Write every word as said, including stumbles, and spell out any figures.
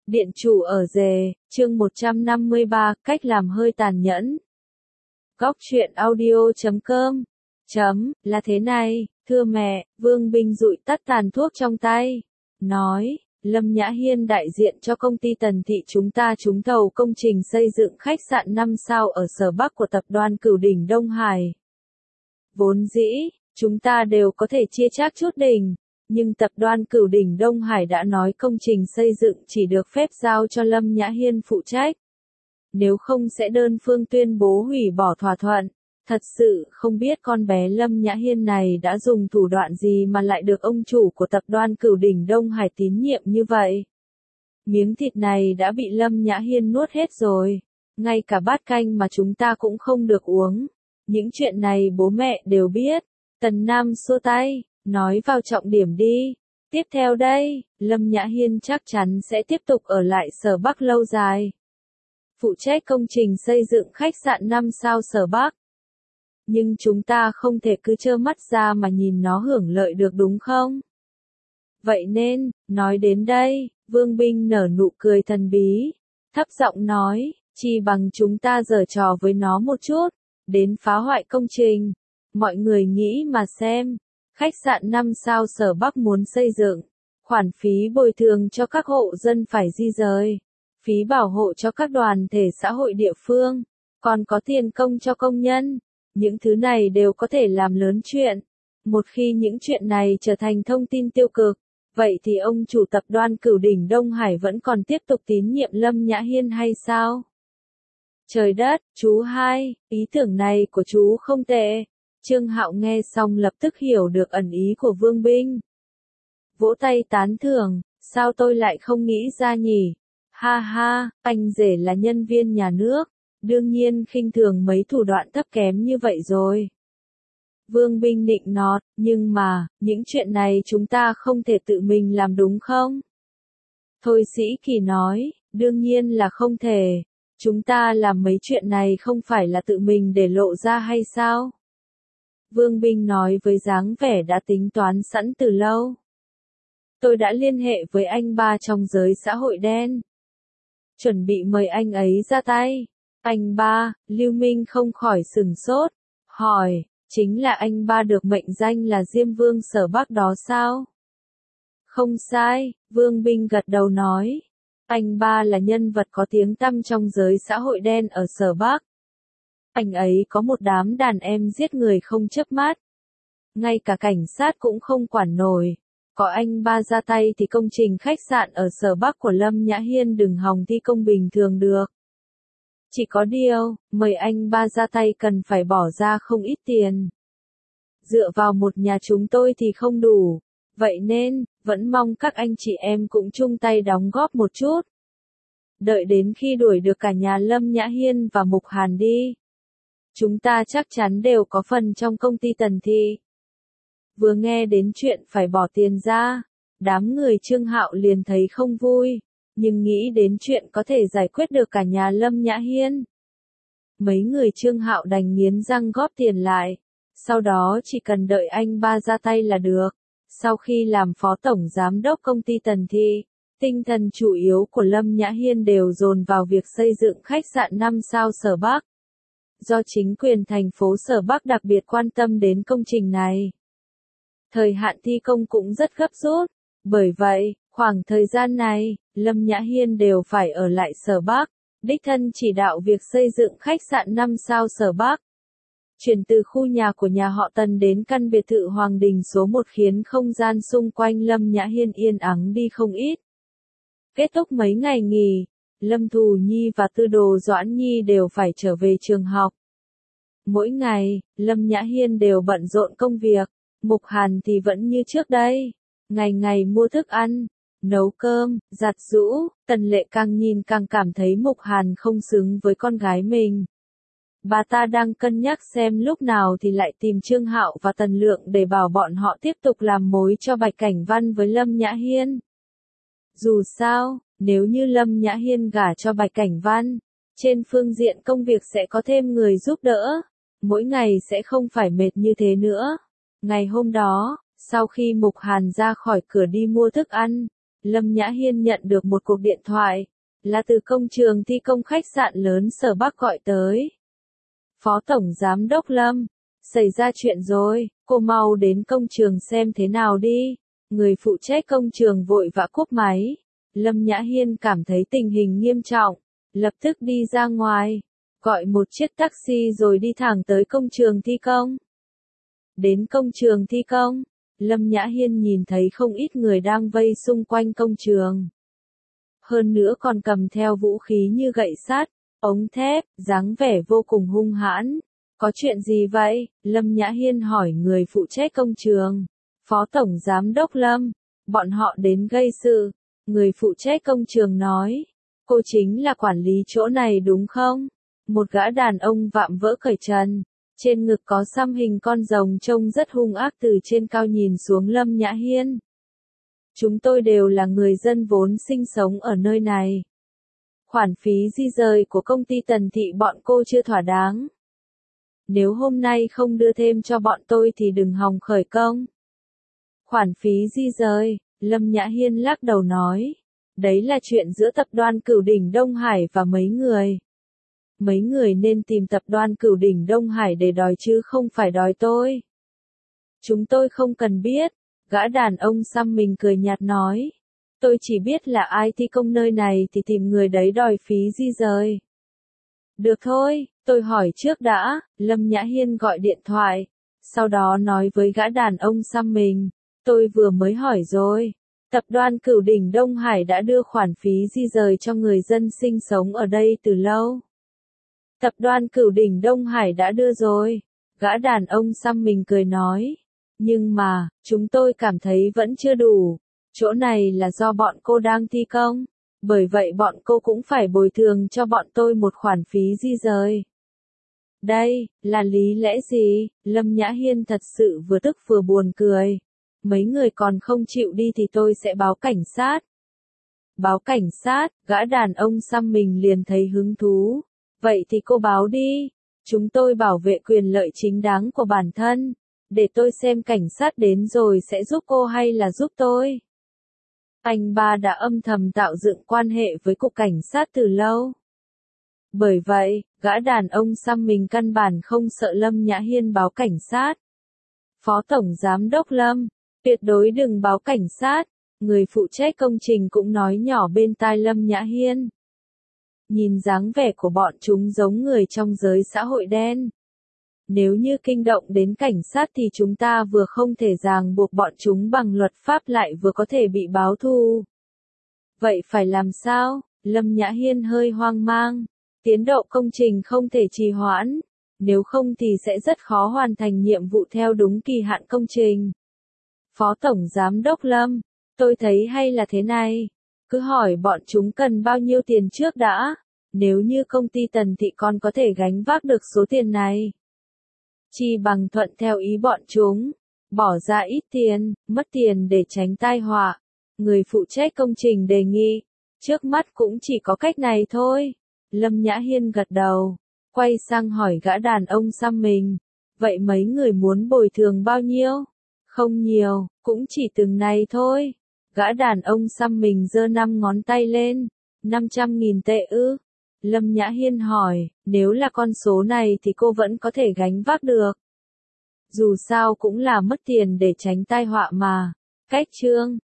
Điện chủ ở rề, chương một trăm năm mươi ba, cách làm hơi tàn nhẫn. Góc truyện audio chấm com chấm, là thế này, thưa mẹ, Vương Binh dụi tắt tàn thuốc trong tay. Nói, Lâm Nhã Hiên đại diện cho công ty Tần Thị chúng ta trúng thầu công trình xây dựng khách sạn năm sao ở Sở Bắc của tập đoàn Cửu Đỉnh Đông Hải. Vốn dĩ, chúng ta đều có thể chia chác chút đỉnh. Nhưng tập đoàn Cửu Đỉnh Đông Hải đã nói công trình xây dựng chỉ được phép giao cho Lâm Nhã Hiên phụ trách. Nếu không sẽ đơn phương tuyên bố hủy bỏ thỏa thuận. Thật sự không biết con bé Lâm Nhã Hiên này đã dùng thủ đoạn gì mà lại được ông chủ của tập đoàn Cửu Đỉnh Đông Hải tín nhiệm như vậy. Miếng thịt này đã bị Lâm Nhã Hiên nuốt hết rồi. Ngay cả bát canh mà chúng ta cũng không được uống. Những chuyện này bố mẹ đều biết. Tần Nam xua tay. Nói vào trọng điểm đi. Tiếp theo đây, Lâm Nhã Hiên chắc chắn sẽ tiếp tục ở lại Sở Bắc lâu dài. Phụ trách công trình xây dựng khách sạn năm sao Sở Bắc. Nhưng chúng ta không thể cứ trơ mắt ra mà nhìn nó hưởng lợi được đúng không? Vậy nên, nói đến đây, Vương Binh nở nụ cười thần bí. Thấp giọng nói, chi bằng chúng ta giở trò với nó một chút, đến phá hoại công trình. Mọi người nghĩ mà xem. Khách sạn năm sao Sở Bắc muốn xây dựng, khoản phí bồi thường cho các hộ dân phải di rời, phí bảo hộ cho các đoàn thể xã hội địa phương, còn có tiền công cho công nhân. Những thứ này đều có thể làm lớn chuyện. Một khi những chuyện này trở thành thông tin tiêu cực, vậy thì ông chủ tập đoàn Cửu Đỉnh Đông Hải vẫn còn tiếp tục tín nhiệm Lâm Nhã Hiên hay sao? Trời đất, chú hai, ý tưởng này của chú không tệ. Trương Hạo nghe xong lập tức hiểu được ẩn ý của Vương Binh. Vỗ tay tán thưởng, sao tôi lại không nghĩ ra nhỉ? Ha ha, anh rể là nhân viên nhà nước, đương nhiên khinh thường mấy thủ đoạn thấp kém như vậy rồi. Vương Binh nịnh nọt, nhưng mà, những chuyện này chúng ta không thể tự mình làm đúng không? Thôi Sĩ Kỳ nói, đương nhiên là không thể. Chúng ta làm mấy chuyện này không phải là tự mình để lộ ra hay sao? Vương Binh nói với dáng vẻ đã tính toán sẵn từ lâu. Tôi đã liên hệ với anh ba trong giới xã hội đen. Chuẩn bị mời anh ấy ra tay. Anh ba, Lưu Minh không khỏi sửng sốt. Hỏi, chính là anh ba được mệnh danh là Diêm Vương Sở Bắc đó sao? Không sai, Vương Binh gật đầu nói. Anh ba là nhân vật có tiếng tăm trong giới xã hội đen ở Sở Bắc. Anh ấy có một đám đàn em giết người không chớp mắt. Ngay cả cảnh sát cũng không quản nổi. Có anh ba ra tay thì công trình khách sạn ở Sở Bắc của Lâm Nhã Hiên đừng hòng thi công bình thường được. Chỉ có điều, mời anh ba ra tay cần phải bỏ ra không ít tiền. Dựa vào một nhà chúng tôi thì không đủ. Vậy nên, vẫn mong các anh chị em cũng chung tay đóng góp một chút. Đợi đến khi đuổi được cả nhà Lâm Nhã Hiên và Mục Hàn đi. Chúng ta chắc chắn đều có phần trong công ty Tần Thị. Vừa nghe đến chuyện phải bỏ tiền ra, đám người Trương Hạo liền thấy không vui, nhưng nghĩ đến chuyện có thể giải quyết được cả nhà Lâm Nhã Hiên. Mấy người Trương Hạo đành nghiến răng góp tiền lại, sau đó chỉ cần đợi anh ba ra tay là được. Sau khi làm phó tổng giám đốc công ty Tần Thị, tinh thần chủ yếu của Lâm Nhã Hiên đều dồn vào việc xây dựng khách sạn năm sao Sở Bắc. Do chính quyền thành phố Sở Bắc đặc biệt quan tâm đến công trình này. Thời hạn thi công cũng rất gấp rút, bởi vậy, khoảng thời gian này, Lâm Nhã Hiên đều phải ở lại Sở Bắc, đích thân chỉ đạo việc xây dựng khách sạn năm sao Sở Bắc. Chuyển từ khu nhà của nhà họ Tần đến căn biệt thự Hoàng Đình số một khiến không gian xung quanh Lâm Nhã Hiên yên ắng đi không ít. Kết thúc mấy ngày nghỉ, Lâm Thù Nhi và Tư Đồ Doãn Nhi đều phải trở về trường học. Mỗi ngày, Lâm Nhã Hiên đều bận rộn công việc, Mục Hàn thì vẫn như trước đây, ngày ngày mua thức ăn, nấu cơm, giặt giũ. Tần Lệ càng nhìn càng cảm thấy Mục Hàn không xứng với con gái mình. Bà ta đang cân nhắc xem lúc nào thì lại tìm Trương Hạo và Tần Lượng để bảo bọn họ tiếp tục làm mối cho Bạch Cảnh Văn với Lâm Nhã Hiên. Dù sao, nếu như Lâm Nhã Hiên gả cho Bạch Cảnh Văn, trên phương diện công việc sẽ có thêm người giúp đỡ, mỗi ngày sẽ không phải mệt như thế nữa. Ngày hôm đó, sau khi Mục Hàn ra khỏi cửa đi mua thức ăn, Lâm Nhã Hiên nhận được một cuộc điện thoại, là từ công trường thi công khách sạn lớn Sở Bắc gọi tới. Phó Tổng Giám đốc Lâm, xảy ra chuyện rồi, cô mau đến công trường xem thế nào đi. Người phụ trách công trường vội vã cúp máy. Lâm Nhã Hiên cảm thấy tình hình nghiêm trọng, lập tức đi ra ngoài, gọi một chiếc taxi rồi đi thẳng tới công trường thi công. Đến công trường thi công, Lâm Nhã Hiên nhìn thấy không ít người đang vây xung quanh công trường. Hơn nữa còn cầm theo vũ khí như gậy sắt, ống thép, dáng vẻ vô cùng hung hãn. Có chuyện gì vậy? Lâm Nhã Hiên hỏi người phụ trách công trường. Phó Tổng Giám đốc Lâm, bọn họ đến gây sự. Người phụ trách công trường nói, cô chính là quản lý chỗ này đúng không? Một gã đàn ông vạm vỡ cởi trần, trên ngực có xăm hình con rồng trông rất hung ác từ trên cao nhìn xuống Lâm Nhã Hiên. Chúng tôi đều là người dân vốn sinh sống ở nơi này. Khoản phí di rời của công ty Tần Thị bọn cô chưa thỏa đáng. Nếu hôm nay không đưa thêm cho bọn tôi thì đừng hòng khởi công. Khoản phí di rời, Lâm Nhã Hiên lắc đầu nói. Đấy là chuyện giữa tập đoàn Cửu Đỉnh Đông Hải và mấy người. Mấy người nên tìm tập đoàn Cửu Đỉnh Đông Hải để đòi chứ không phải đòi tôi. Chúng tôi không cần biết. Gã đàn ông xăm mình cười nhạt nói. Tôi chỉ biết là ai thi công nơi này thì tìm người đấy đòi phí di rời. Được thôi, tôi hỏi trước đã. Lâm Nhã Hiên gọi điện thoại. Sau đó nói với gã đàn ông xăm mình. Tôi vừa mới hỏi rồi. Tập đoàn Cửu Đỉnh Đông Hải đã đưa khoản phí di rời cho người dân sinh sống ở đây từ lâu. Tập đoàn Cửu Đỉnh Đông Hải đã đưa rồi. Gã đàn ông xăm mình cười nói. Nhưng mà, chúng tôi cảm thấy vẫn chưa đủ. Chỗ này là do bọn cô đang thi công. Bởi vậy bọn cô cũng phải bồi thường cho bọn tôi một khoản phí di rời. Đây, là lý lẽ gì? Lâm Nhã Hiên thật sự vừa tức vừa buồn cười. Mấy người còn không chịu đi thì tôi sẽ báo cảnh sát. Báo cảnh sát, gã đàn ông xăm mình liền thấy hứng thú. Vậy thì cô báo đi. Chúng tôi bảo vệ quyền lợi chính đáng của bản thân. Để tôi xem cảnh sát đến rồi sẽ giúp cô hay là giúp tôi. Anh ba đã âm thầm tạo dựng quan hệ với cục cảnh sát từ lâu. Bởi vậy, gã đàn ông xăm mình căn bản không sợ Lâm Nhã Hiên báo cảnh sát. Phó Tổng Giám đốc Lâm, tuyệt đối đừng báo cảnh sát. Người phụ trách công trình cũng nói nhỏ bên tai Lâm Nhã Hiên. Nhìn dáng vẻ của bọn chúng giống người trong giới xã hội đen. Nếu như kinh động đến cảnh sát thì chúng ta vừa không thể ràng buộc bọn chúng bằng luật pháp lại vừa có thể bị báo thù. Vậy phải làm sao? Lâm Nhã Hiên hơi hoang mang. Tiến độ công trình không thể trì hoãn. Nếu không thì sẽ rất khó hoàn thành nhiệm vụ theo đúng kỳ hạn công trình. Phó Tổng Giám đốc Lâm, tôi thấy hay là thế này. Cứ hỏi bọn chúng cần bao nhiêu tiền trước đã. Nếu như công ty Tần Thị còn có thể gánh vác được số tiền này. Chi bằng thuận theo ý bọn chúng. Bỏ ra ít tiền, mất tiền để tránh tai họa. Người phụ trách công trình đề nghị. Trước mắt cũng chỉ có cách này thôi. Lâm Nhã Hiên gật đầu. Quay sang hỏi gã đàn ông xăm mình. Vậy mấy người muốn bồi thường bao nhiêu? Không nhiều, cũng chỉ từng này thôi. Gã đàn ông xăm mình giơ năm ngón tay lên. năm trăm nghìn tệ ư? Lâm Nhã Hiên hỏi, nếu là con số này thì cô vẫn có thể gánh vác được. Dù sao cũng là mất tiền để tránh tai họa mà. Cách chương